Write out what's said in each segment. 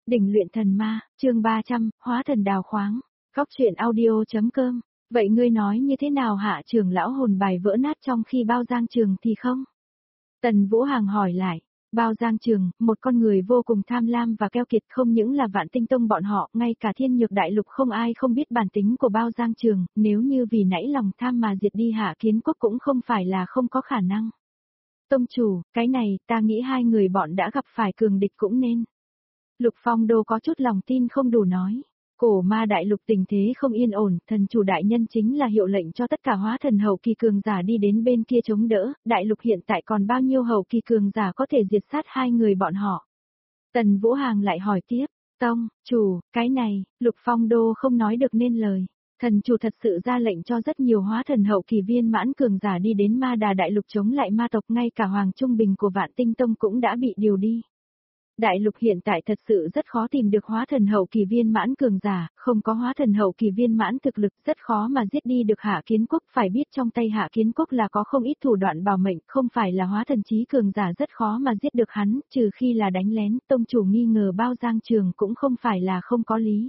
Đỉnh luyện thần ma, chương 300, hóa thần đào khoáng. Góc truyện audio.com. Vậy ngươi nói như thế nào hạ trưởng lão hồn bài vỡ nát trong khi Bao Giang Trường thì không? Tần Vũ Hàng hỏi lại. Bao Giang Trường, một con người vô cùng tham lam và keo kiệt, không những là Vạn Tinh Tông bọn họ, ngay cả Thiên Nhược Đại Lục không ai không biết bản tính của Bao Giang Trường, nếu như vì nãy lòng tham mà diệt đi Hạ Kiến Quốc cũng không phải là không có khả năng. Tông chủ, cái này, ta nghĩ hai người bọn đã gặp phải cường địch cũng nên. Lục Phong Đô có chút lòng tin không đủ nói. Cổ ma đại lục tình thế không yên ổn, thần chủ đại nhân chính là hiệu lệnh cho tất cả hóa thần hậu kỳ cường giả đi đến bên kia chống đỡ, đại lục hiện tại còn bao nhiêu hậu kỳ cường giả có thể diệt sát hai người bọn họ. Tần Vũ Hàng lại hỏi tiếp, Tông, chủ, cái này, Lục Phong Đô không nói được nên lời. Thần chủ thật sự ra lệnh cho rất nhiều hóa thần hậu kỳ viên mãn cường giả đi đến ma đà đại lục chống lại ma tộc, ngay cả Hoàng Trung Bình của Vạn Tinh Tông cũng đã bị điều đi. Đại lục hiện tại thật sự rất khó tìm được hóa thần hậu kỳ viên mãn cường giả, không có hóa thần hậu kỳ viên mãn thực lực rất khó mà giết đi được Hạ Kiến Quốc, phải biết trong tay Hạ Kiến Quốc là có không ít thủ đoạn bảo mệnh, không phải là hóa thần chí cường giả rất khó mà giết được hắn, trừ khi là đánh lén, tông chủ nghi ngờ Bao Giang Trường cũng không phải là không có lý.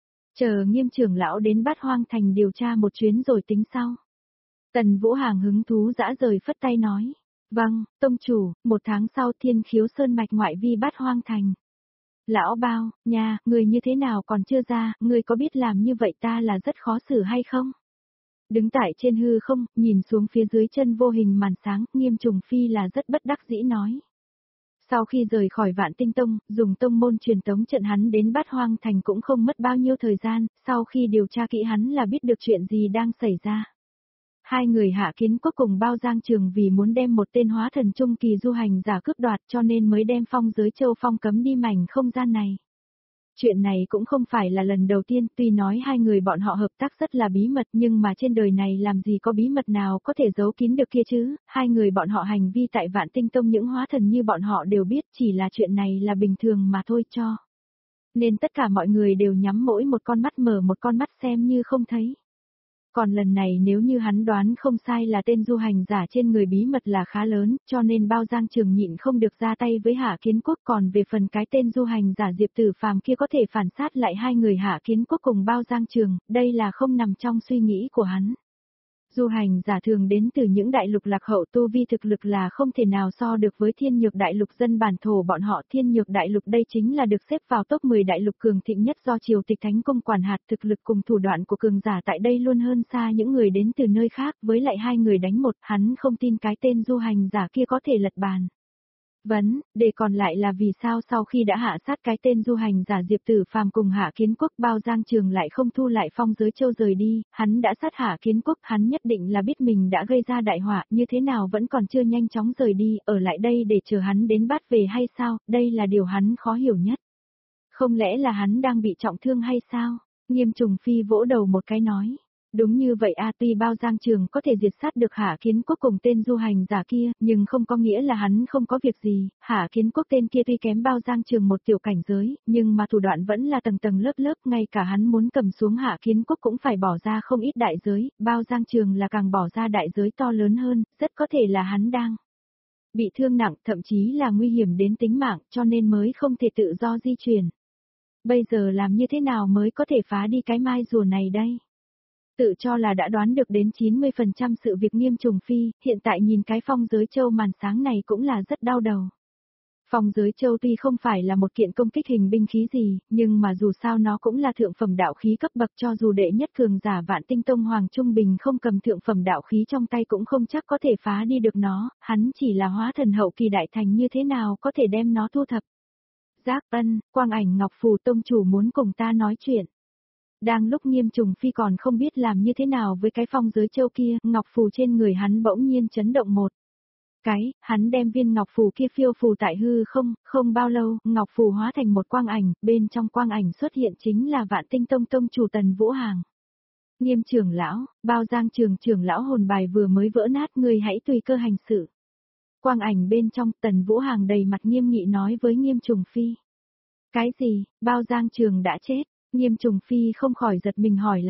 Chờ Nghiêm trưởng lão đến Bát Hoang Thành điều tra một chuyến rồi tính sau. Tần Vũ Hàng hứng thú dã rời phất tay nói. Vâng, tông chủ, 1 tháng sau Thiên Khiếu Sơn mạch ngoại vi Bát Hoang Thành. Lão Bao, nha, người như thế nào còn chưa ra, người có biết làm như vậy ta là rất khó xử hay không? Đứng tại trên hư không, nhìn xuống phía dưới chân vô hình màn sáng, Nghiêm Trùng Phi là rất bất đắc dĩ nói. Sau khi rời khỏi Vạn Tinh Tông, dùng tông môn truyền tống trận hắn đến Bát Hoang Thành cũng không mất bao nhiêu thời gian, sau khi điều tra kỹ hắn là biết được chuyện gì đang xảy ra. Hai người Hạ Kiến Quốc cùng Bao Giang Trường vì muốn đem một tên hóa thần trung kỳ du hành giả cướp đoạt cho nên mới đem phong giới châu phong cấm đi mảnh không gian này. Chuyện này cũng không phải là lần đầu tiên, tuy nói hai người bọn họ hợp tác rất là bí mật nhưng mà trên đời này làm gì có bí mật nào có thể giấu kín được kia chứ, hai người bọn họ hành vi tại Vạn Tinh Tông những hóa thần như bọn họ đều biết, chỉ là chuyện này là bình thường mà thôi cho. Nên tất cả mọi người đều nhắm mỗi một con mắt mở một con mắt xem như không thấy. Còn lần này nếu như hắn đoán không sai là tên du hành giả trên người bí mật là khá lớn, cho nên Bao Giang Trường nhịn không được ra tay với Hạ Kiến Quốc, còn về phần cái tên du hành giả Diệp Tử Phàm kia có thể phản sát lại hai người Hạ Kiến Quốc cùng Bao Giang Trường, đây là không nằm trong suy nghĩ của hắn. Du hành giả thường đến từ những đại lục lạc hậu, tu vi thực lực là không thể nào so được với Thiên Nhược Đại Lục dân bản thổ bọn họ. Thiên Nhược Đại Lục đây chính là được xếp vào top 10 đại lục cường thịnh nhất do Triều Tịch Thánh Cung quản hạt, thực lực cùng thủ đoạn của cường giả tại đây luôn hơn xa những người đến từ nơi khác, với lại hai người đánh một, hắn không tin cái tên du hành giả kia có thể lật bàn. Để còn lại là vì sao sau khi đã hạ sát cái tên du hành giả Diệp Tử Phàm cùng Hạ Kiến Quốc, Bao Giang Trường lại không thu lại phong giới châu rời đi, hắn đã sát Hạ Kiến Quốc, hắn nhất định là biết mình đã gây ra đại họa, như thế nào vẫn còn chưa nhanh chóng rời đi, ở lại đây để chờ hắn đến bắt về hay sao, đây là điều hắn khó hiểu nhất. Không lẽ là hắn đang bị trọng thương hay sao? Nghiêm Trùng Phi vỗ đầu một cái nói. Đúng như vậy tuy Bao Giang Trường có thể diệt sát được Hạ Kiến Quốc cùng tên du hành giả kia, nhưng không có nghĩa là hắn không có việc gì, Hạ Kiến Quốc tên kia tuy kém Bao Giang Trường một tiểu cảnh giới, nhưng mà thủ đoạn vẫn là tầng tầng lớp lớp, ngay cả hắn muốn cầm xuống Hạ Kiến Quốc cũng phải bỏ ra không ít đại giới, Bao Giang Trường là càng bỏ ra đại giới to lớn hơn, rất có thể là hắn đang bị thương nặng, thậm chí là nguy hiểm đến tính mạng, cho nên mới không thể tự do di chuyển. Bây giờ làm như thế nào mới có thể phá đi cái mai rùa này đây? Tự cho là đã đoán được đến 90% sự việc Nghiêm Trùng Phi, hiện tại nhìn cái phong giới châu màn sáng này cũng là rất đau đầu. Phong giới châu tuy không phải là một kiện công kích hình binh khí gì, nhưng mà dù sao nó cũng là thượng phẩm đạo khí cấp bậc, cho dù đệ nhất cường giả Vạn Tinh Tông Hoàng Trung Bình không cầm thượng phẩm đạo khí trong tay cũng không chắc có thể phá đi được nó, hắn chỉ là hóa thần hậu kỳ đại thành như thế nào có thể đem nó thu thập. Giác Ân, Quang Ảnh Ngọc Phù tông chủ muốn cùng ta nói chuyện. Đang lúc Nghiêm Trùng Phi còn không biết làm như thế nào với cái phong giới châu kia, ngọc phù trên người hắn bỗng nhiên chấn động một cái, hắn đem viên ngọc phù kia phiêu phù tại hư không, không bao lâu, ngọc phù hóa thành một quang ảnh, bên trong quang ảnh xuất hiện chính là Vạn Tinh Tông tông chủ Tần Vũ Hàng. Nghiêm trưởng lão, Bao Giang Trường trưởng lão hồn bài vừa mới vỡ nát, người hãy tùy cơ hành sự. Quang ảnh bên trong, Tần Vũ Hàng đầy mặt nghiêm nghị nói với Nghiêm Trùng Phi. Cái gì, Bao Giang Trường đã chết? Nghiêm Trùng Phi không khỏi giật mình hỏi lại.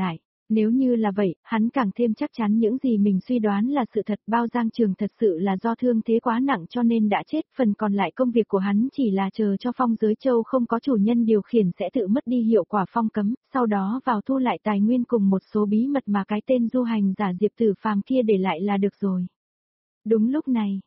Nếu như là vậy, hắn càng thêm chắc chắn những gì mình suy đoán là sự thật. Bao Giang Trường thật sự là do thương thế quá nặng cho nên đã chết, phần còn lại công việc của hắn chỉ là chờ cho phong giới châu không có chủ nhân điều khiển sẽ tự mất đi hiệu quả phong cấm, sau đó vào thu lại tài nguyên cùng một số bí mật mà cái tên du hành giả Diệp Tử Phàm kia để lại là được rồi. Đúng lúc này,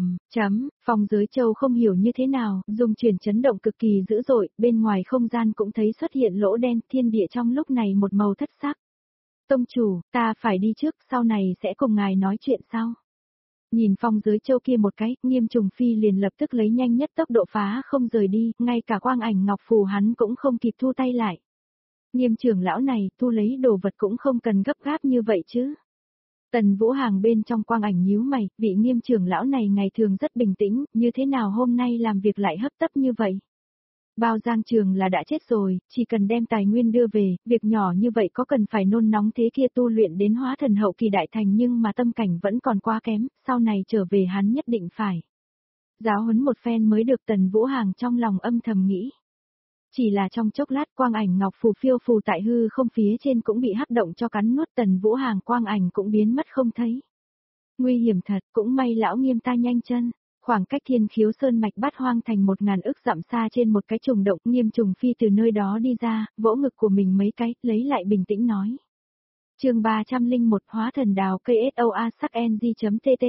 phong giới châu không hiểu như thế nào, dùng chuyển chấn động cực kỳ dữ dội, bên ngoài không gian cũng thấy xuất hiện lỗ đen, thiên địa trong lúc này một màu thất sắc. Tông chủ, ta phải đi trước, sau này sẽ cùng ngài nói chuyện sau. Nhìn phong giới châu kia một cái, Nghiêm Trùng Phi liền lập tức lấy nhanh nhất tốc độ phá không rời đi, ngay cả quang ảnh ngọc phù hắn cũng không kịp thu tay lại. Nghiêm trưởng lão này, thu lấy đồ vật cũng không cần gấp gáp như vậy chứ. Tần Vũ Hàng bên trong quang ảnh nhíu mày, vị Nghiêm trưởng lão này ngày thường rất bình tĩnh, như thế nào hôm nay làm việc lại hấp tấp như vậy? Bao Giang Trường là đã chết rồi, chỉ cần đem tài nguyên đưa về, việc nhỏ như vậy có cần phải nôn nóng thế kia tu luyện đến hóa thần hậu kỳ đại thành nhưng mà tâm cảnh vẫn còn quá kém, sau này trở về hắn nhất định phải. Giáo huấn một phen mới được Tần Vũ Hàng trong lòng âm thầm nghĩ. Chỉ là trong chốc lát quang ảnh ngọc phù phiêu phù tại hư không phía trên cũng bị hắc động cho cắn nuốt, Tần Vũ Hàng quang ảnh cũng biến mất không thấy. Nguy hiểm thật, cũng may lão Nghiêm ta nhanh chân. Khoảng cách Thiên Khiếu Sơn mạch Bát Hoang thành 1000 ức dặm xa trên một cái trùng động, Nghiêm Trùng Phi từ nơi đó đi ra, vỗ ngực của mình mấy cái, lấy lại bình tĩnh nói. Chương 301 Hóa thần đào KSOA sắc ng.tt.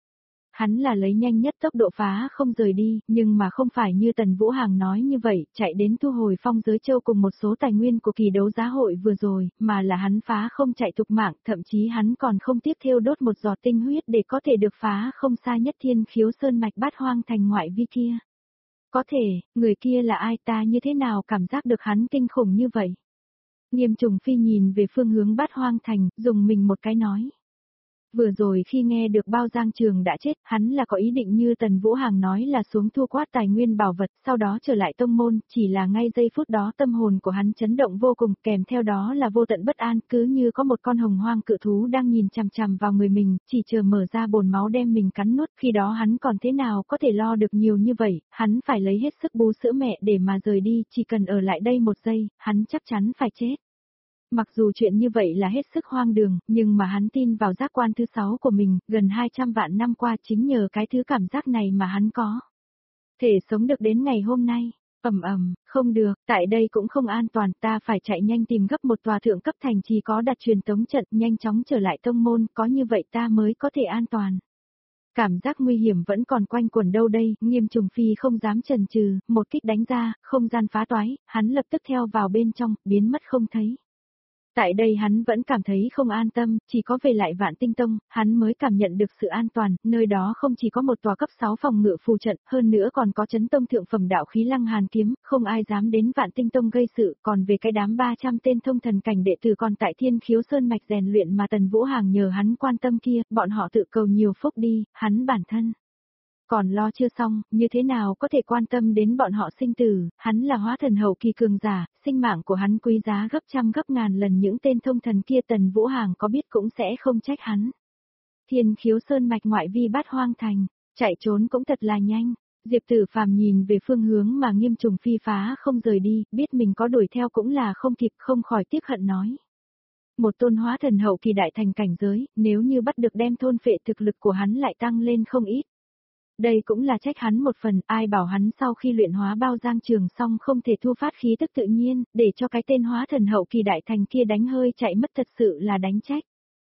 Hắn là lấy nhanh nhất tốc độ phá không rời đi, nhưng mà không phải như Tần Vũ Hàng nói như vậy, chạy đến thu hồi phong giới châu cùng một số tài nguyên của kỳ đấu giá hội vừa rồi, mà là hắn phá không chạy tục mạng, thậm chí hắn còn không tiếp theo đốt một giọt tinh huyết để có thể được phá không xa nhất Thiên Khiếu Sơn mạch Bát Hoang thành ngoại vi kia. Có thể, người kia là ai, ta như thế nào cảm giác được hắn kinh khủng như vậy? Nghiêm Trùng Phi nhìn về phương hướng Bát Hoang thành, dùng mình một cái nói. Vừa rồi khi nghe được Bao Giang Trường đã chết, hắn là có ý định như Tần Vũ Hàng nói là xuống thu quát tài nguyên bảo vật, sau đó trở lại tông môn, chỉ là ngay giây phút đó tâm hồn của hắn chấn động vô cùng, kèm theo đó là vô tận bất an, cứ như có một con hồng hoang cự thú đang nhìn chằm chằm vào người mình, chỉ chờ mở ra bồn máu đem mình cắn nuốt, khi đó hắn còn thế nào có thể lo được nhiều như vậy, hắn phải lấy hết sức bú sữa mẹ để mà rời đi, chỉ cần ở lại đây một giây, hắn chắc chắn phải chết. Mặc dù chuyện như vậy là hết sức hoang đường, nhưng mà hắn tin vào giác quan thứ 6 của mình, gần 200 vạn năm qua chính nhờ cái thứ cảm giác này mà hắn có. Thể sống được đến ngày hôm nay, không được, tại đây cũng không an toàn, ta phải chạy nhanh tìm gấp một tòa thượng cấp thành trì có đặt truyền tống trận, nhanh chóng trở lại tông môn, có như vậy ta mới có thể an toàn. Cảm giác nguy hiểm vẫn còn quanh quẩn đâu đây, Nghiêm Trùng Phi không dám chần chừ, một kích đánh ra, không gian phá toái, hắn lập tức theo vào bên trong, biến mất không thấy. Tại đây hắn vẫn cảm thấy không an tâm, chỉ có về lại Vạn Tinh Tông, hắn mới cảm nhận được sự an toàn, nơi đó không chỉ có một tòa cấp 6 phòng ngự phù trận, hơn nữa còn có chấn tông thượng phẩm đạo khí Lăng Hàn kiếm, không ai dám đến Vạn Tinh Tông gây sự, còn về cái đám 300 tên thông thần cảnh đệ tử còn tại Thiên Khiếu Sơn mạch rèn luyện mà Tần Vũ Hàng nhờ hắn quan tâm kia, bọn họ tự cầu nhiều phúc đi, hắn bản thân còn lo chưa xong, như thế nào có thể quan tâm đến bọn họ sinh tử, hắn là hóa thần hậu kỳ cường giả, sinh mạng của hắn quý giá gấp trăm gấp ngàn lần những tên thông thần kia, Tần Vũ Hàng có biết cũng sẽ không trách hắn. Thiên Khiếu Sơn mạch ngoại vi Bát Hoang thành, chạy trốn cũng thật là nhanh. Diệp Tử Phàm nhìn về phương hướng mà Nghiêm Trùng Phi phá không rời đi, biết mình có đuổi theo cũng là không kịp, không khỏi tiếc hận nói. Một tôn hóa thần hậu kỳ đại thành cảnh giới, nếu như bắt được đem thôn phệ thực lực của hắn lại tăng lên không ít. Đây cũng là trách hắn một phần, ai bảo hắn sau khi luyện hóa Bao Giang Trường xong không thể thu phát khí tức tự nhiên, để cho cái tên hóa thần hậu kỳ đại thành kia đánh hơi chạy mất, thật sự là đánh trách.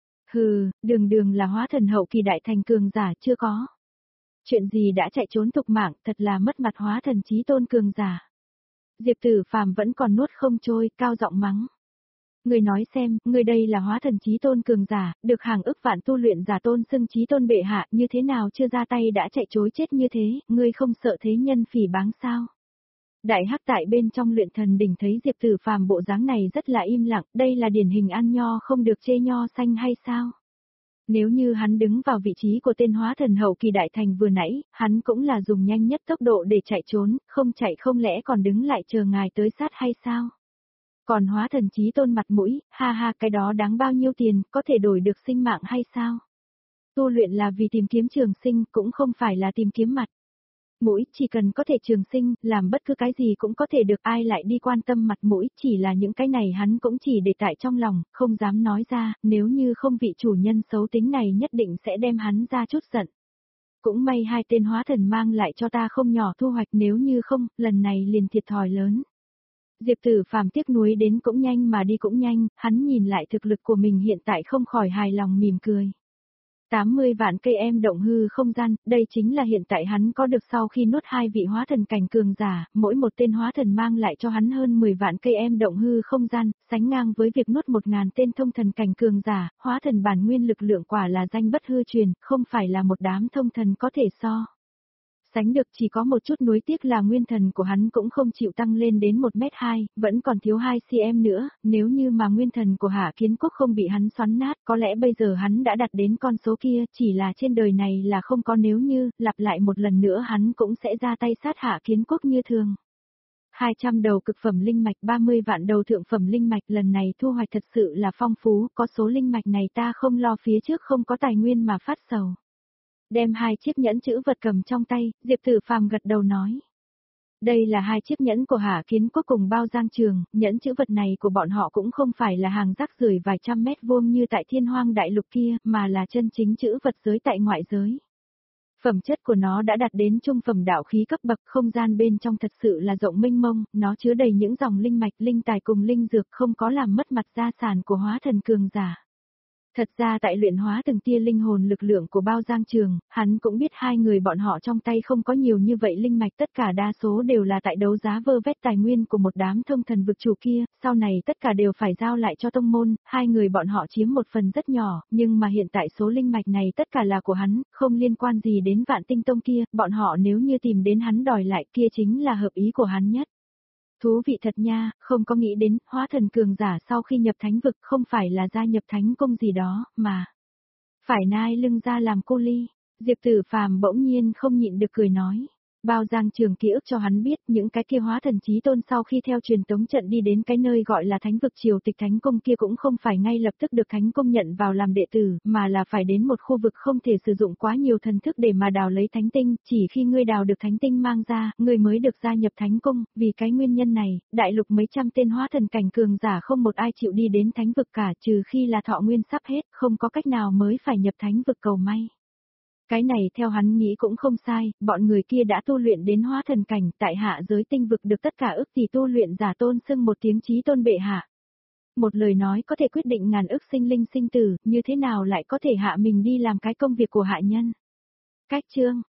Hừ, đường là hóa thần hậu kỳ đại thành cường giả chưa có. Chuyện gì đã chạy trốn tục mạng, thật là mất mặt hóa thần chí tôn cường giả. Diệp Tử Phàm vẫn còn nuốt không trôi, cao giọng mắng. Người nói xem, người đây là hóa thần chí tôn cường giả, được hàng ức vạn tu luyện giả tôn xưng chí tôn bệ hạ, như thế nào chưa ra tay đã chạy trối chết như thế, ngươi không sợ thế nhân phỉ báng sao? Đại hắc tại bên trong luyện thần đỉnh thấy Diệp Tử Phàm bộ dáng này rất là im lặng, đây là điển hình ăn nho không được chê nho xanh hay sao? Nếu như hắn đứng vào vị trí của tên hóa thần hậu kỳ đại thành vừa nãy, hắn cũng là dùng nhanh nhất tốc độ để chạy trốn, không chạy không lẽ còn đứng lại chờ ngài tới sát hay sao? Còn hóa thần chí tôn mặt mũi, ha ha, cái đó đáng bao nhiêu tiền, có thể đổi được sinh mạng hay sao? Tu luyện là vì tìm kiếm trường sinh, cũng không phải là tìm kiếm mặt. Mũi, chỉ cần có thể trường sinh, làm bất cứ cái gì cũng có thể được, ai lại đi quan tâm mặt mũi, chỉ là những cái này hắn cũng chỉ để tại trong lòng, không dám nói ra, nếu như không vị chủ nhân xấu tính này nhất định sẽ đem hắn ra chút giận. Cũng may hai tên hóa thần mang lại cho ta không nhỏ thu hoạch, nếu như không, lần này liền thiệt thòi lớn. Diệp Tử Phàm tiếc nuối đến cũng nhanh mà đi cũng nhanh, hắn nhìn lại thực lực của mình hiện tại không khỏi hài lòng mỉm cười. 80 vạn cây em động hư không gian, đây chính là hiện tại hắn có được sau khi nuốt hai vị hóa thần cảnh cường giả, mỗi một tên hóa thần mang lại cho hắn hơn 10 vạn cây em động hư không gian, sánh ngang với việc nuốt 1000 tên thông thần cảnh cường giả, hóa thần bản nguyên lực lượng quả là danh bất hư truyền, không phải là một đám thông thần có thể so. Sánh được chỉ có một chút nuối tiếc là nguyên thần của hắn cũng không chịu tăng lên đến 1m2, vẫn còn thiếu 2cm nữa, nếu như mà nguyên thần của Hạ Kiến Quốc không bị hắn xoắn nát, có lẽ bây giờ hắn đã đạt đến con số kia, chỉ là trên đời này là không có nếu như, lặp lại một lần nữa hắn cũng sẽ ra tay sát Hạ Kiến Quốc như thường. 200 đầu cực phẩm linh mạch, 30 vạn đầu thượng phẩm linh mạch, lần này thu hoạch thật sự là phong phú, có số linh mạch này ta không lo phía trước không có tài nguyên mà phát sầu. Đem hai chiếc nhẫn chữ vật cầm trong tay, Diệp Tử Phàm gật đầu nói. Đây là hai chiếc nhẫn của Hạ Kiến Quốc cùng Bao Giang Trường, nhẫn chữ vật này của bọn họ cũng không phải là hàng rác rưởi vài trăm mét vuông như tại Thiên Hoang Đại Lục kia, mà là chân chính chữ vật giới tại ngoại giới. Phẩm chất của nó đã đạt đến trung phẩm đạo khí cấp bậc, không gian bên trong thật sự là rộng mênh mông, nó chứa đầy những dòng linh mạch, linh tài cùng linh dược, không có làm mất mặt gia sản của hóa thần cường giả. Thật ra tại luyện hóa từng tia linh hồn lực lượng của Bao Giang Trường, hắn cũng biết hai người bọn họ trong tay không có nhiều như vậy linh mạch, tất cả đa số đều là tại đấu giá vơ vét tài nguyên của một đám thông thần vực chủ kia, sau này tất cả đều phải giao lại cho tông môn, hai người bọn họ chiếm một phần rất nhỏ, nhưng mà hiện tại số linh mạch này tất cả là của hắn, không liên quan gì đến Vạn Tinh Tông kia, bọn họ nếu như tìm đến hắn đòi lại kia chính là hợp ý của hắn nhất. Thú vị thật nha, không có nghĩ đến, hóa thần cường giả sau khi nhập thánh vực không phải là gia nhập thánh cung gì đó, mà phải nai lưng ra làm cô ly. Diệp Tử Phàm bỗng nhiên không nhịn được cười nói. Bao Giang Trường ký ức cho hắn biết những cái kia hóa thần chí tôn sau khi theo truyền tống trận đi đến cái nơi gọi là thánh vực triều tịch thánh cung kia cũng không phải ngay lập tức được thánh cung nhận vào làm đệ tử, mà là phải đến một khu vực không thể sử dụng quá nhiều thần thức để mà đào lấy thánh tinh, chỉ khi ngươi đào được thánh tinh mang ra, ngươi mới được gia nhập thánh cung, vì cái nguyên nhân này, đại lục mấy trăm tên hóa thần cảnh cường giả không một ai chịu đi đến thánh vực cả, trừ khi là thọ nguyên sắp hết, không có cách nào mới phải nhập thánh vực cầu may. Cái này theo hắn nghĩ cũng không sai, bọn người kia đã tu luyện đến hóa thần cảnh, tại hạ giới tinh vực được tất cả ức tỷ tu luyện giả tôn xưng một tiếng chí tôn bệ hạ. Một lời nói có thể quyết định ngàn ức sinh linh sinh tử, như thế nào lại có thể hạ mình đi làm cái công việc của hạ nhân. Cách chương